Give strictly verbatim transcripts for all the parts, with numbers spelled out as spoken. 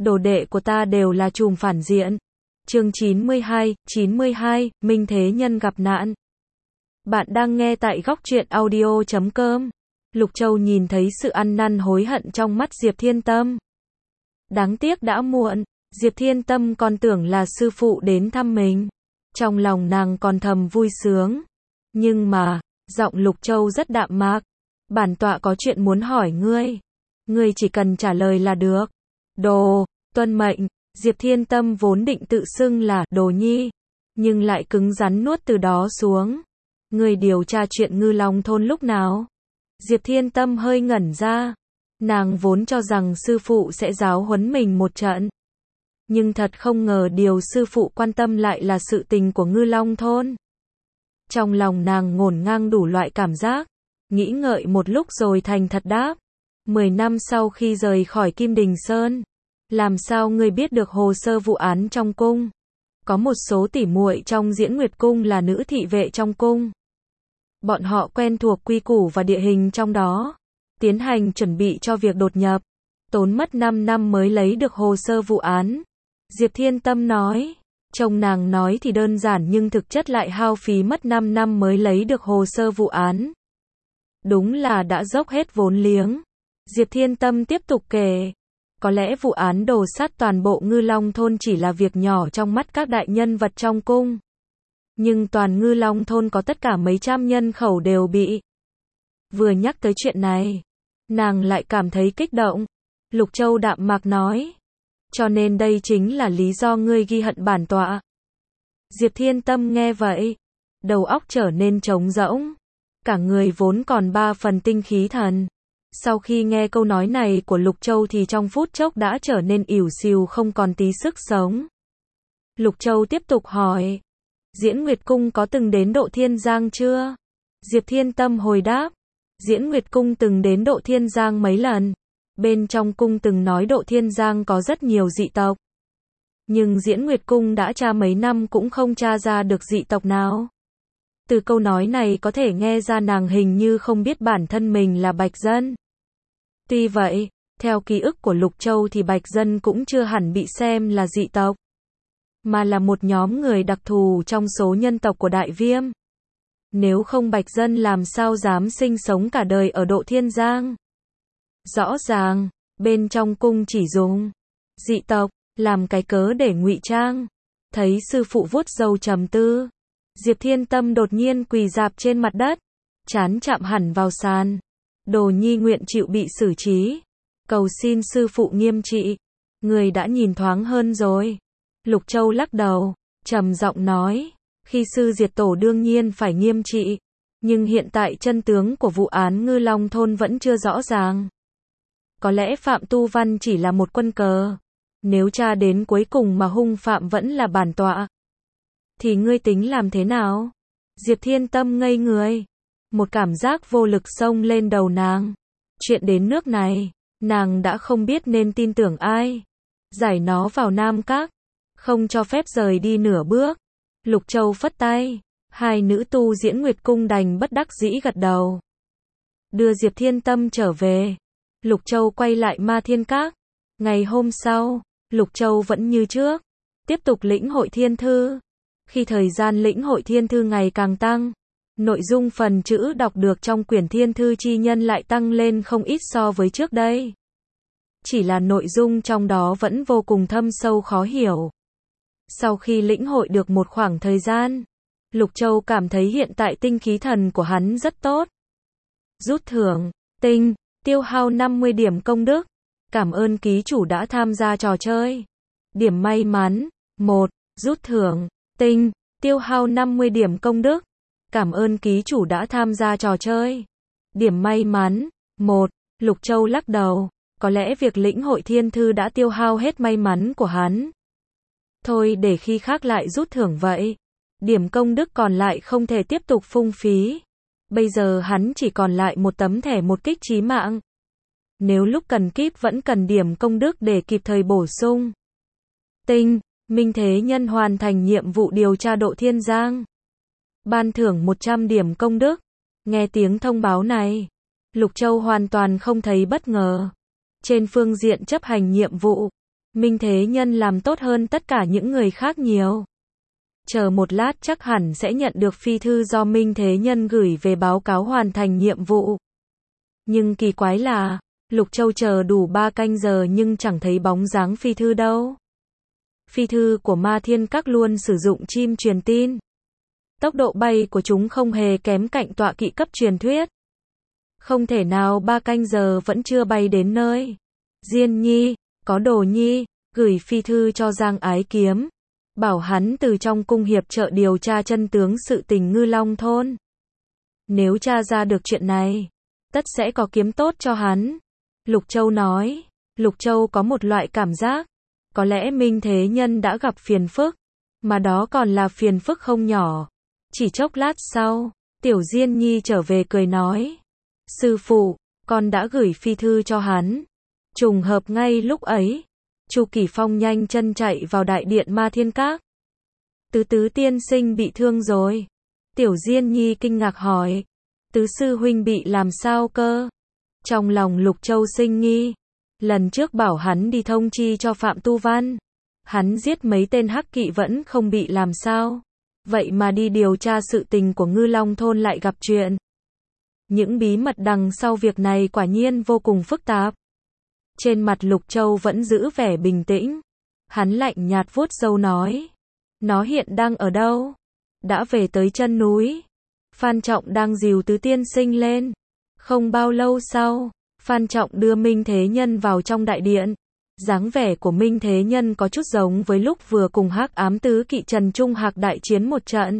đồ đệ của ta đều là trùm phản diện. Chương chín mươi hai, chín mươi hai, Minh Thế Nhân gặp nạn. Bạn đang nghe tại góc truyện audio chấm com. Lục Châu nhìn thấy sự ăn năn hối hận trong mắt Diệp Thiên Tâm. Đáng tiếc đã muộn, Diệp Thiên Tâm còn tưởng là sư phụ đến thăm mình. Trong lòng nàng còn thầm vui sướng. Nhưng mà, giọng Lục Châu rất đạm mạc. Bản tọa có chuyện muốn hỏi ngươi. Ngươi chỉ cần trả lời là được. Đồ, tuân mệnh. Diệp Thiên Tâm vốn định tự xưng là Đồ Nhi, nhưng lại cứng rắn nuốt từ đó xuống. Ngươi điều tra chuyện Ngư Long thôn lúc nào? Diệp Thiên Tâm hơi ngẩn ra. Nàng vốn cho rằng sư phụ sẽ giáo huấn mình một trận. Nhưng thật không ngờ điều sư phụ quan tâm lại là sự tình của Ngư Long thôn. Trong lòng nàng ngổn ngang đủ loại cảm giác. Nghĩ ngợi một lúc rồi thành thật đáp. Mười năm sau khi rời khỏi Kim Đình Sơn, làm sao ngươi biết được hồ sơ vụ án trong cung? Có một số tỉ muội trong Diễn Nguyệt cung là nữ thị vệ trong cung. Bọn họ quen thuộc quy củ và địa hình trong đó, tiến hành chuẩn bị cho việc đột nhập. Tốn mất năm năm mới lấy được hồ sơ vụ án. Diệp Thiên Tâm nói. Chồng nàng nói thì đơn giản nhưng thực chất lại hao phí mất năm năm mới lấy được hồ sơ vụ án. Đúng là đã dốc hết vốn liếng. Diệp Thiên Tâm tiếp tục kể. Có lẽ vụ án đồ sát toàn bộ Ngư Long thôn chỉ là việc nhỏ trong mắt các đại nhân vật trong cung. Nhưng toàn Ngư Long thôn có tất cả mấy trăm nhân khẩu đều bị. Vừa nhắc tới chuyện này, nàng lại cảm thấy kích động. Lục Châu đạm mạc nói. Cho nên đây chính là lý do ngươi ghi hận bản tọa. Diệp Thiên Tâm nghe vậy, đầu óc trở nên trống rỗng. Cả người vốn còn ba phần tinh khí thần. Sau khi nghe câu nói này của Lục Châu thì trong phút chốc đã trở nên ỉu xìu không còn tí sức sống. Lục Châu tiếp tục hỏi. Diễn Nguyệt cung có từng đến Độ Thiên Giang chưa? Diệp Thiên Tâm hồi đáp. Diễn Nguyệt cung từng đến Độ Thiên Giang mấy lần. Bên trong cung từng nói Độ Thiên Giang có rất nhiều dị tộc. Nhưng Diễn Nguyệt cung đã tra mấy năm cũng không tra ra được dị tộc nào. Từ câu nói này có thể nghe ra nàng hình như không biết bản thân mình là Bạch Dân. Tuy vậy, theo ký ức của Lục Châu thì Bạch Dân cũng chưa hẳn bị xem là dị tộc, mà là một nhóm người đặc thù trong số nhân tộc của Đại Viêm. Nếu không Bạch Dân làm sao dám sinh sống cả đời ở Độ Thiên Giang? Rõ ràng, bên trong cung chỉ dùng dị tộc làm cái cớ để ngụy trang. Thấy sư phụ vuốt râu trầm tư, Diệp Thiên Tâm đột nhiên quỳ rạp trên mặt đất, trán chạm hẳn vào sàn. Đồ Nhi nguyện chịu bị xử trí, cầu xin sư phụ nghiêm trị. Người đã nhìn thoáng hơn rồi. Lục Châu lắc đầu, trầm giọng nói, khi sư diệt tổ đương nhiên phải nghiêm trị, nhưng hiện tại chân tướng của vụ án Ngư Long thôn vẫn chưa rõ ràng. Có lẽ Phạm Tu Văn chỉ là một quân cờ. Nếu tra đến cuối cùng mà hung phạm vẫn là bản tọa, thì ngươi tính làm thế nào? Diệp Thiên Tâm ngây người. Một cảm giác vô lực xông lên đầu nàng. Chuyện đến nước này, nàng đã không biết nên tin tưởng ai. Giải nó vào Nam Các, không cho phép rời đi nửa bước. Lục Châu phất tay. Hai nữ tu Diễn Nguyệt cung đành bất đắc dĩ gật đầu. Đưa Diệp Thiên Tâm trở về, Lục Châu quay lại Ma Thiên Các. Ngày hôm sau, Lục Châu vẫn như trước, tiếp tục lĩnh hội thiên thư. Khi thời gian lĩnh hội thiên thư ngày càng tăng, nội dung phần chữ đọc được trong quyển thiên thư chi nhân lại tăng lên không ít so với trước đây. Chỉ là nội dung trong đó vẫn vô cùng thâm sâu khó hiểu. Sau khi lĩnh hội được một khoảng thời gian, Lục Châu cảm thấy hiện tại tinh khí thần của hắn rất tốt. Rút thưởng, tinh, tiêu hao năm mươi điểm công đức. Cảm ơn ký chủ đã tham gia trò chơi. Điểm may mắn, một, rút thưởng, tinh, tiêu hao năm mươi điểm công đức. Cảm ơn ký chủ đã tham gia trò chơi. Điểm may mắn, một, Lục Châu lắc đầu, có lẽ việc lĩnh hội thiên thư đã tiêu hao hết may mắn của hắn. Thôi để khi khác lại rút thưởng vậy. Điểm công đức còn lại không thể tiếp tục phung phí. Bây giờ hắn chỉ còn lại một tấm thẻ một kích chí mạng. Nếu lúc cần kíp vẫn cần điểm công đức để kịp thời bổ sung. Tinh, Minh Thế Nhân hoàn thành nhiệm vụ điều tra Độ Thiên Giang. Ban thưởng một trăm điểm công đức. Nghe tiếng thông báo này, Lục Châu hoàn toàn không thấy bất ngờ. Trên phương diện chấp hành nhiệm vụ, Minh Thế Nhân làm tốt hơn tất cả những người khác nhiều. Chờ một lát chắc hẳn sẽ nhận được phi thư do Minh Thế Nhân gửi về báo cáo hoàn thành nhiệm vụ. Nhưng kỳ quái là, Lục Châu chờ đủ ba canh giờ nhưng chẳng thấy bóng dáng phi thư đâu. Phi thư của Ma Thiên Các luôn sử dụng chim truyền tin. Tốc độ bay của chúng không hề kém cạnh tọa kỵ cấp truyền thuyết. Không thể nào ba canh giờ vẫn chưa bay đến nơi. Diên Nhi, có Đồ Nhi, gửi phi thư cho Giang Ái Kiếm. Bảo hắn từ trong cung hiệp trợ điều tra chân tướng sự tình Ngư Long Thôn. Nếu tra ra được chuyện này, tất sẽ có kiếm tốt cho hắn. Lục Châu nói, Lục Châu có một loại cảm giác, có lẽ Minh Thế Nhân đã gặp phiền phức, mà đó còn là phiền phức không nhỏ. Chỉ chốc lát sau, Tiểu Diên Nhi trở về cười nói, sư phụ, con đã gửi phi thư cho hắn. Trùng hợp ngay lúc ấy, Chu Kỳ Phong nhanh chân chạy vào đại điện Ma Thiên Các. Tứ Tứ tiên sinh bị thương rồi. Tiểu Diên Nhi kinh ngạc hỏi, Tứ sư huynh bị làm sao cơ? Trong lòng Lục Châu sinh nghi, lần trước bảo hắn đi thông chi cho Phạm Tu Văn, hắn giết mấy tên hắc kỵ vẫn không bị làm sao, vậy mà đi điều tra sự tình của Ngư Long Thôn lại gặp chuyện. Những bí mật đằng sau việc này quả nhiên vô cùng phức tạp. Trên mặt Lục Châu vẫn giữ vẻ bình tĩnh, hắn lạnh nhạt vuốt râu nói, nó hiện đang ở đâu? Đã về tới chân núi. Phan Trọng đang dìu Tứ tiên sinh lên. Không bao lâu sau, Phan Trọng đưa Minh Thế Nhân vào trong đại điện. Dáng vẻ của Minh Thế Nhân có chút giống với lúc vừa cùng Hắc Ám Tứ Kỵ Trần Trung Hạc đại chiến một trận.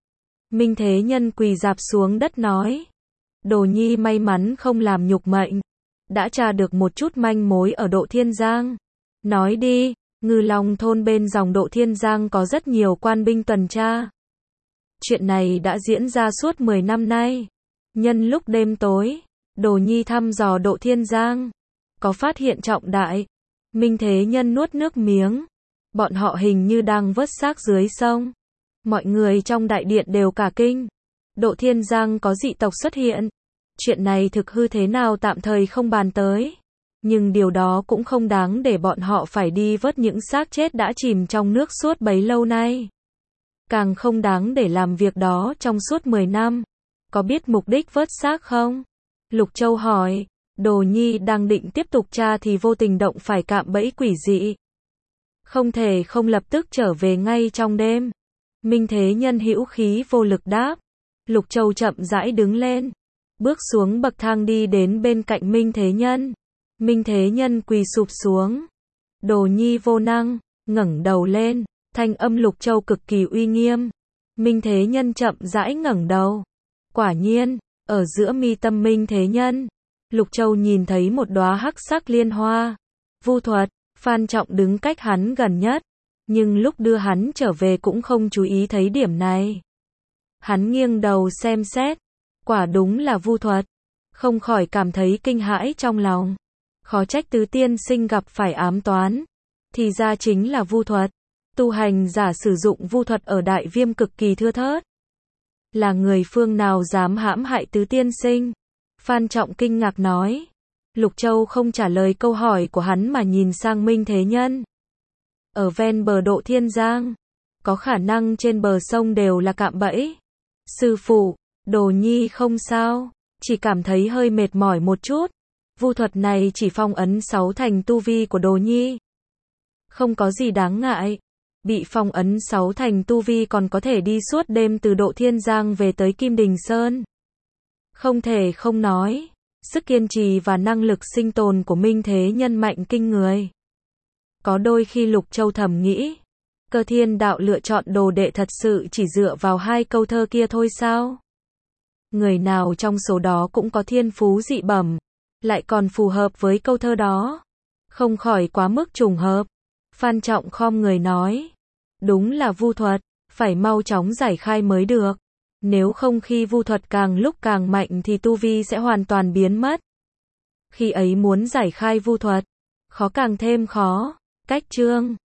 Minh Thế Nhân quỳ rạp xuống đất nói, Đồ Nhi may mắn không làm nhục mệnh, đã tra được một chút manh mối ở Độ Thiên Giang. Nói đi, Ngư Long Thôn bên dòng Độ Thiên Giang có rất nhiều quan binh tuần tra. Chuyện này đã diễn ra suốt mười năm nay. Nhân lúc đêm tối, Đồ Nhi thăm dò Độ Thiên Giang, có phát hiện trọng đại. Minh Thế Nhân nuốt nước miếng. Bọn họ hình như đang vớt xác dưới sông. Mọi người trong đại điện đều cả kinh. Độ Thiên Giang có dị tộc xuất hiện. Chuyện này thực hư thế nào tạm thời không bàn tới. Nhưng điều đó cũng không đáng để bọn họ phải đi vớt những xác chết đã chìm trong nước suốt bấy lâu nay. Càng không đáng để làm việc đó trong suốt mười năm. Có biết mục đích vớt xác không? Lục Châu hỏi. Đồ Nhi đang định tiếp tục tra thì vô tình động phải cạm bẫy quỷ dị. Không thể không lập tức trở về ngay trong đêm. Minh Thế Nhân hữu khí vô lực đáp. Lục Châu chậm rãi đứng lên, bước xuống bậc thang đi đến bên cạnh Minh Thế Nhân. Minh Thế Nhân quỳ sụp xuống. Đồ Nhi vô năng, ngẩng đầu lên, thanh âm Lục Châu cực kỳ uy nghiêm. Minh Thế Nhân chậm rãi ngẩng đầu. Quả nhiên, ở giữa mi tâm Minh Thế Nhân, Lục Châu nhìn thấy một đóa hắc sắc liên hoa. Vu thuật. Phan Trọng đứng cách hắn gần nhất, nhưng lúc đưa hắn trở về cũng không chú ý thấy điểm này. Hắn nghiêng đầu xem xét, quả đúng là vu thuật, không khỏi cảm thấy kinh hãi trong lòng. Khó trách Tứ tiên sinh gặp phải ám toán, thì ra chính là vu thuật. Tu hành giả sử dụng vu thuật ở Đại Viêm cực kỳ thưa thớt. Là người phương nào dám hãm hại Tứ tiên sinh? Phan Trọng kinh ngạc nói. Lục Châu không trả lời câu hỏi của hắn mà nhìn sang Minh Thế Nhân. Ở ven bờ Độ Thiên Giang, có khả năng trên bờ sông đều là cạm bẫy. Sư phụ, Đồ Nhi không sao, chỉ cảm thấy hơi mệt mỏi một chút. Vu thuật này chỉ phong ấn sáu thành tu vi của Đồ Nhi. Không có gì đáng ngại. Bị phong ấn sáu thành tu vi còn có thể đi suốt đêm từ Độ Thiên Giang về tới Kim Đình Sơn. Không thể không nói, sức kiên trì và năng lực sinh tồn của Minh Thế Nhân mạnh kinh người. Có đôi khi Lục Châu thầm nghĩ, Cơ Thiên Đạo lựa chọn đồ đệ thật sự chỉ dựa vào hai câu thơ kia thôi sao? Người nào trong số đó cũng có thiên phú dị bẩm, lại còn phù hợp với câu thơ đó. Không khỏi quá mức trùng hợp. Phan Trọng khom người nói, đúng là vu thuật, phải mau chóng giải khai mới được. Nếu không khi vu thuật càng lúc càng mạnh thì tu vi sẽ hoàn toàn biến mất. Khi ấy muốn giải khai vu thuật, khó càng thêm khó. Cách chương